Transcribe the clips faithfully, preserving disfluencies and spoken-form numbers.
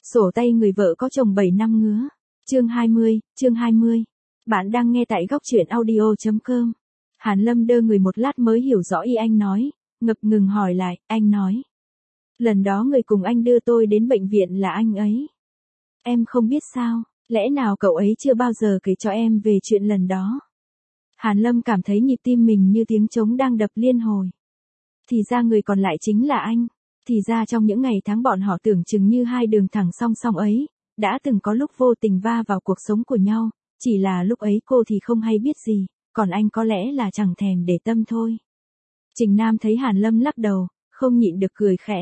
Sổ tay người vợ có chồng bảy năm ngứa. Chương hai mươi, chương hai mươi. Bạn đang nghe tại góc truyện audio.com. Hàn Lâm đơ người một lát mới hiểu rõ ý anh nói, ngập ngừng hỏi lại, anh nói. Lần đó người cùng anh đưa tôi đến bệnh viện là anh ấy. Em không biết sao, lẽ nào cậu ấy chưa bao giờ kể cho em về chuyện lần đó. Hàn Lâm cảm thấy nhịp tim mình như tiếng trống đang đập liên hồi. Thì ra người còn lại chính là anh. Thì ra trong những ngày tháng bọn họ tưởng chừng như hai đường thẳng song song ấy, đã từng có lúc vô tình va vào cuộc sống của nhau, chỉ là lúc ấy cô thì không hay biết gì, còn anh có lẽ là chẳng thèm để tâm thôi. Trình Nam thấy Hàn Lâm lắc đầu, không nhịn được cười khẽ.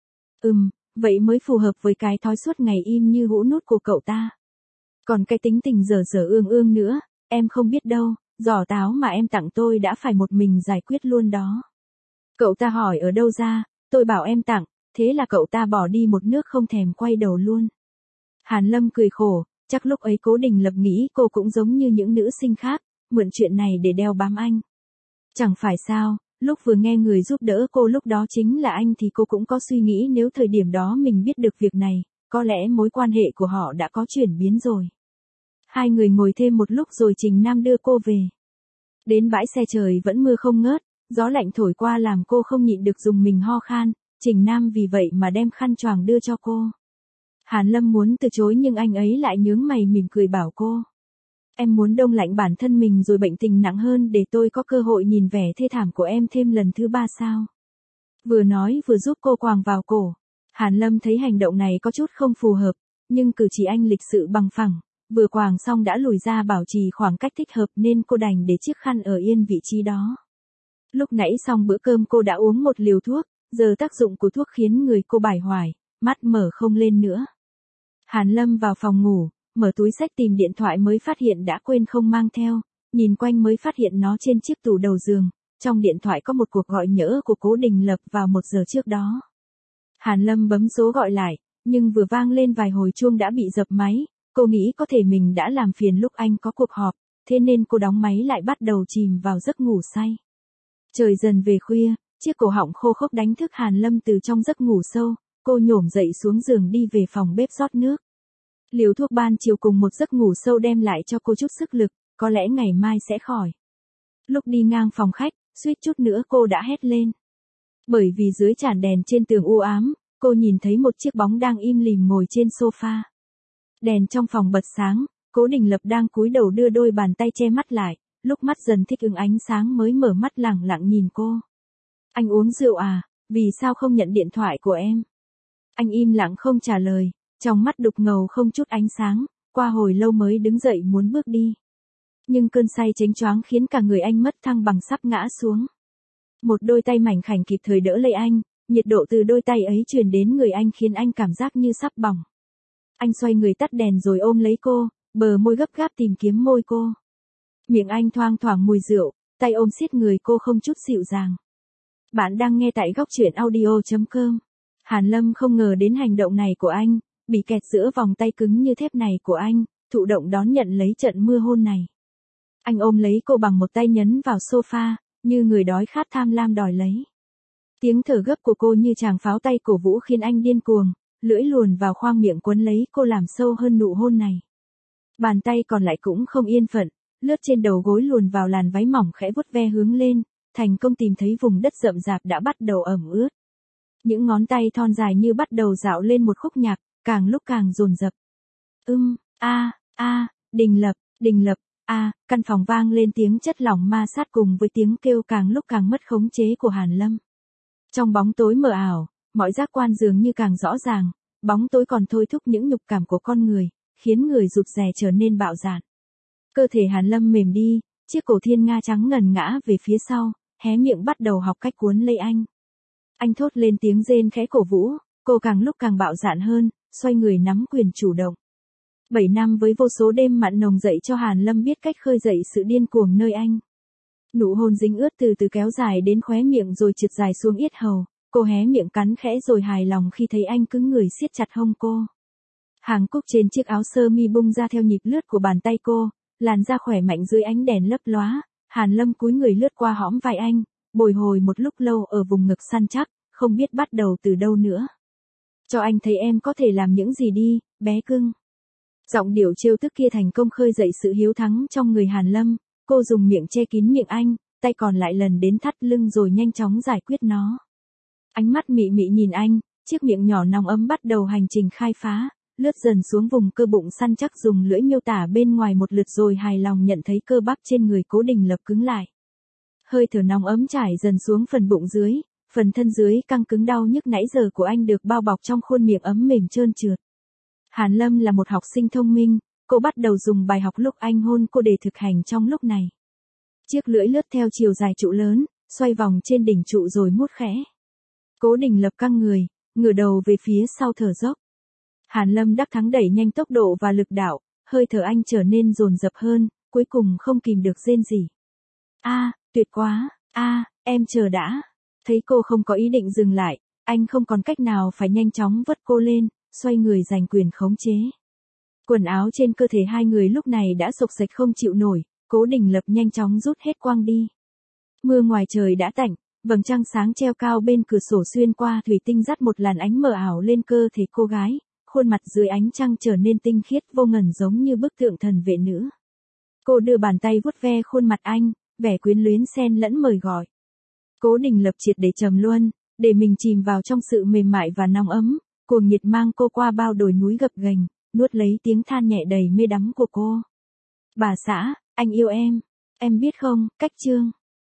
Ừm, vậy mới phù hợp với cái thói suốt ngày im như hũ nút của cậu ta. Còn cái tính tình dở dở ương ương nữa, em không biết đâu, giỏ táo mà em tặng tôi đã phải một mình giải quyết luôn đó. Cậu ta hỏi ở đâu ra, tôi bảo em tặng, thế là cậu ta bỏ đi một nước không thèm quay đầu luôn. Hàn Lâm cười khổ, chắc lúc ấy Cố Đình Lập nghĩ cô cũng giống như những nữ sinh khác, mượn chuyện này để đeo bám anh. Chẳng phải sao, lúc vừa nghe người giúp đỡ cô lúc đó chính là anh thì cô cũng có suy nghĩ nếu thời điểm đó mình biết được việc này, có lẽ mối quan hệ của họ đã có chuyển biến rồi. Hai người ngồi thêm một lúc rồi Trình Nam đưa cô về. Đến bãi xe trời vẫn mưa không ngớt, gió lạnh thổi qua làm cô không nhịn được dùng mình ho khan, Trình Nam vì vậy mà đem khăn choàng đưa cho cô. Hàn Lâm muốn từ chối nhưng anh ấy lại nhướng mày mỉm cười bảo cô. Em muốn đông lạnh bản thân mình rồi bệnh tình nặng hơn để tôi có cơ hội nhìn vẻ thê thảm của em thêm lần thứ ba sao. Vừa nói vừa giúp cô quàng vào cổ. Hàn Lâm thấy hành động này có chút không phù hợp, nhưng cử chỉ anh lịch sự bằng phẳng, vừa quàng xong đã lùi ra bảo trì khoảng cách thích hợp nên cô đành để chiếc khăn ở yên vị trí đó. Lúc nãy xong bữa cơm cô đã uống một liều thuốc, giờ tác dụng của thuốc khiến người cô bải hoài, mắt mở không lên nữa. Hàn Lâm vào phòng ngủ, mở túi xách tìm điện thoại mới phát hiện đã quên không mang theo, nhìn quanh mới phát hiện nó trên chiếc tủ đầu giường, trong điện thoại có một cuộc gọi nhỡ của Cố Đình Lập vào một giờ trước đó. Hàn Lâm bấm số gọi lại, nhưng vừa vang lên vài hồi chuông đã bị dập máy, cô nghĩ có thể mình đã làm phiền lúc anh có cuộc họp, thế nên cô đóng máy lại bắt đầu chìm vào giấc ngủ say. Trời dần về khuya, chiếc cổ họng khô khốc đánh thức Hàn Lâm từ trong giấc ngủ sâu, cô nhổm dậy xuống giường đi về phòng bếp rót nước. Liều thuốc ban chiều cùng một giấc ngủ sâu đem lại cho cô chút sức lực, có lẽ ngày mai sẽ khỏi. Lúc đi ngang phòng khách, suýt chút nữa cô đã hét lên. Bởi vì dưới chản đèn trên tường u ám, cô nhìn thấy một chiếc bóng đang im lìm ngồi trên sofa. Đèn trong phòng bật sáng, Cố Đình Lập đang cúi đầu đưa đôi bàn tay che mắt lại, lúc mắt dần thích ứng ánh sáng mới mở mắt lẳng lặng nhìn cô. Anh uống rượu à, vì sao không nhận điện thoại của em? Anh im lặng không trả lời, trong mắt đục ngầu không chút ánh sáng, qua hồi lâu mới đứng dậy muốn bước đi. Nhưng cơn say chánh choáng khiến cả người anh mất thăng bằng sắp ngã xuống. Một đôi tay mảnh khảnh kịp thời đỡ lấy anh, nhiệt độ từ đôi tay ấy truyền đến người anh khiến anh cảm giác như sắp bỏng. Anh xoay người tắt đèn rồi ôm lấy cô, bờ môi gấp gáp tìm kiếm môi cô. Miệng anh thoang thoảng mùi rượu, tay ôm siết người cô không chút dịu dàng. Bạn đang nghe tại góc truyện audio.com. Hàn Lâm không ngờ đến hành động này của anh, bị kẹt giữa vòng tay cứng như thép này của anh, thụ động đón nhận lấy trận mưa hôn này. Anh ôm lấy cô bằng một tay nhấn vào sofa, như người đói khát tham lam đòi lấy. Tiếng thở gấp của cô như tràng pháo tay cổ vũ khiến anh điên cuồng, lưỡi luồn vào khoang miệng quấn lấy cô làm sâu hơn nụ hôn này. Bàn tay còn lại cũng không yên phận, lướt trên đầu gối luồn vào làn váy mỏng khẽ vuốt ve hướng lên, thành công tìm thấy vùng đất rậm rạp đã bắt đầu ẩm ướt. Những ngón tay thon dài như bắt đầu dạo lên một khúc nhạc, càng lúc càng dồn dập. Ưm, a, a, Đình Lập, Đình Lập, a, căn phòng vang lên tiếng chất lỏng ma sát cùng với tiếng kêu càng lúc càng mất khống chế của Hàn Lâm. Trong bóng tối mờ ảo, mọi giác quan dường như càng rõ ràng, bóng tối còn thôi thúc những nhục cảm của con người, khiến người rụt rè trở nên bạo dạn. Cơ thể Hàn Lâm mềm đi, chiếc cổ thiên nga trắng ngần ngã về phía sau, hé miệng bắt đầu học cách cuốn lấy anh. Anh thốt lên tiếng rên khẽ cổ vũ, cô càng lúc càng bạo dạn hơn, xoay người nắm quyền chủ động. Bảy năm với vô số đêm mặn nồng dậy cho Hàn Lâm biết cách khơi dậy sự điên cuồng nơi anh. Nụ hôn dính ướt từ từ kéo dài đến khóe miệng rồi trượt dài xuống yết hầu, cô hé miệng cắn khẽ rồi hài lòng khi thấy anh cứng người siết chặt hông cô. Hàng cúc trên chiếc áo sơ mi bung ra theo nhịp lướt của bàn tay cô, làn da khỏe mạnh dưới ánh đèn lấp lóa, Hàn Lâm cúi người lướt qua hõm vai anh, bồi hồi một lúc lâu ở vùng ngực săn chắc, không biết bắt đầu từ đâu nữa. Cho anh thấy em có thể làm những gì đi, bé cưng. Giọng điệu trêu tức kia thành công khơi dậy sự hiếu thắng trong người Hàn Lâm, cô dùng miệng che kín miệng anh, tay còn lại lần đến thắt lưng rồi nhanh chóng giải quyết nó. Ánh mắt mị mị nhìn anh, chiếc miệng nhỏ nóng ấm bắt đầu hành trình khai phá, lướt dần xuống vùng cơ bụng săn chắc dùng lưỡi miêu tả bên ngoài một lượt rồi hài lòng nhận thấy cơ bắp trên người Cố Đình Lập cứng lại. Hơi thở nóng ấm trải dần xuống phần bụng dưới, phần thân dưới căng cứng đau nhức nãy giờ của anh được bao bọc trong khuôn miệng ấm mềm trơn trượt. Hàn Lâm là một học sinh thông minh, cô bắt đầu dùng bài học lúc anh hôn cô để thực hành trong lúc này. Chiếc lưỡi lướt theo chiều dài trụ lớn, xoay vòng trên đỉnh trụ rồi mút khẽ. Cố Đình Lập căng người, ngửa đầu về phía sau thở dốc. Hàn Lâm đắc thắng đẩy nhanh tốc độ và lực đạo, hơi thở anh trở nên dồn dập hơn, cuối cùng không kìm được rên rỉ. A, tuyệt quá, a, em chờ đã. Thấy cô không có ý định dừng lại, anh không còn cách nào phải nhanh chóng vớt cô lên, xoay người giành quyền khống chế. Quần áo trên cơ thể hai người lúc này đã xộc xệch không chịu nổi, Cố Đình Lập nhanh chóng rút hết quang đi. Mưa ngoài trời đã tạnh, vầng trăng sáng treo cao bên cửa sổ xuyên qua thủy tinh dắt một làn ánh mờ ảo lên cơ thể cô gái, khuôn mặt dưới ánh trăng trở nên tinh khiết vô ngần giống như bức tượng thần vệ nữ. Cô đưa bàn tay vuốt ve khuôn mặt anh, vẻ quyến luyến xen lẫn mời gọi. Cố Đình Lập triệt để trầm luân, để mình chìm vào trong sự mềm mại và nóng ấm, cuồng nhiệt mang cô qua bao đồi núi gập ghềnh, nuốt lấy tiếng than nhẹ đầy mê đắm của cô. Bà xã, anh yêu em, em biết không, cách chương.